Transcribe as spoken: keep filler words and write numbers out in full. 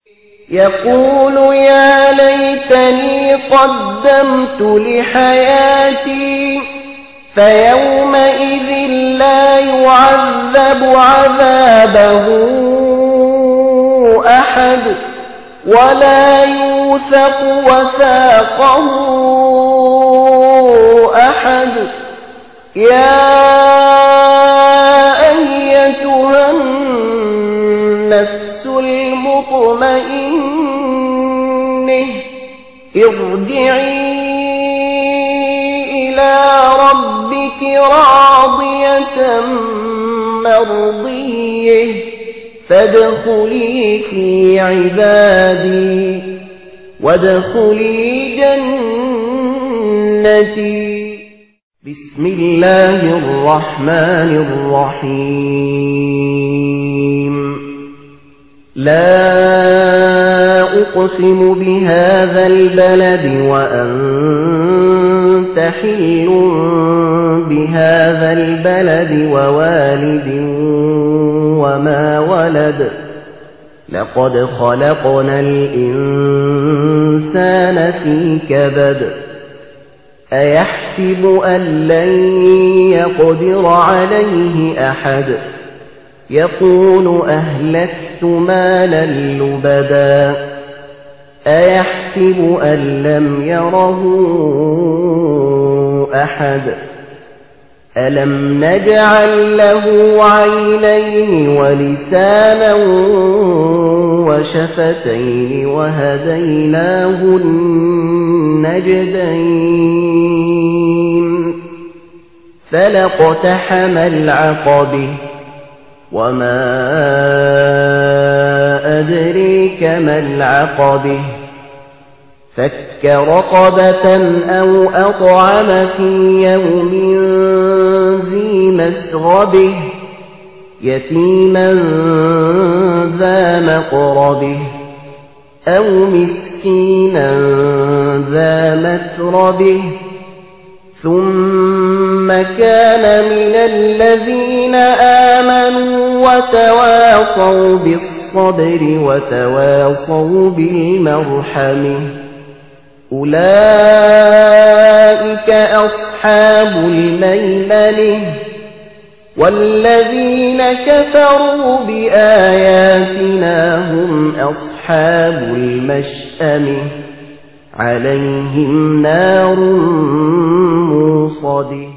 يقول يا ليتني قدمت لحياتي فيومئذ لا يعذب عذابه أحد ولا يوثق وثاقه أحد. يا أيتها النفس المطمئنة ارجعي إلى ربك راضية مرضية فادخلي في عبادي وادخلي جنتي. بسم الله الرحمن الرحيم. لا أقسم بهذا البلد وأنت حل بهذا البلد ووالد وما ولد لقد خلقنا الإنسان في كبد أيحسب أن لن يقدر عليه أحد يقول أهلكت مالا لبدا أيحسب أن لم يره أحد ألم نجعل له عينين ولسانا وشفتين وهديناه النجدين فلاقتحم العقبة وما أدريك ما العقبة فك رقبة أو أطعم في يوم ذي مسغبة يتيما ذا مقربة أو مسكينا ذا متربة ثم كان من الذين آمنوا وتواصوا بالصبر وتواصوا بالمرحمة أولئك أصحاب الميمنة والذين كفروا بآياتنا هم أصحاب المشأمة عليهم نار موصد.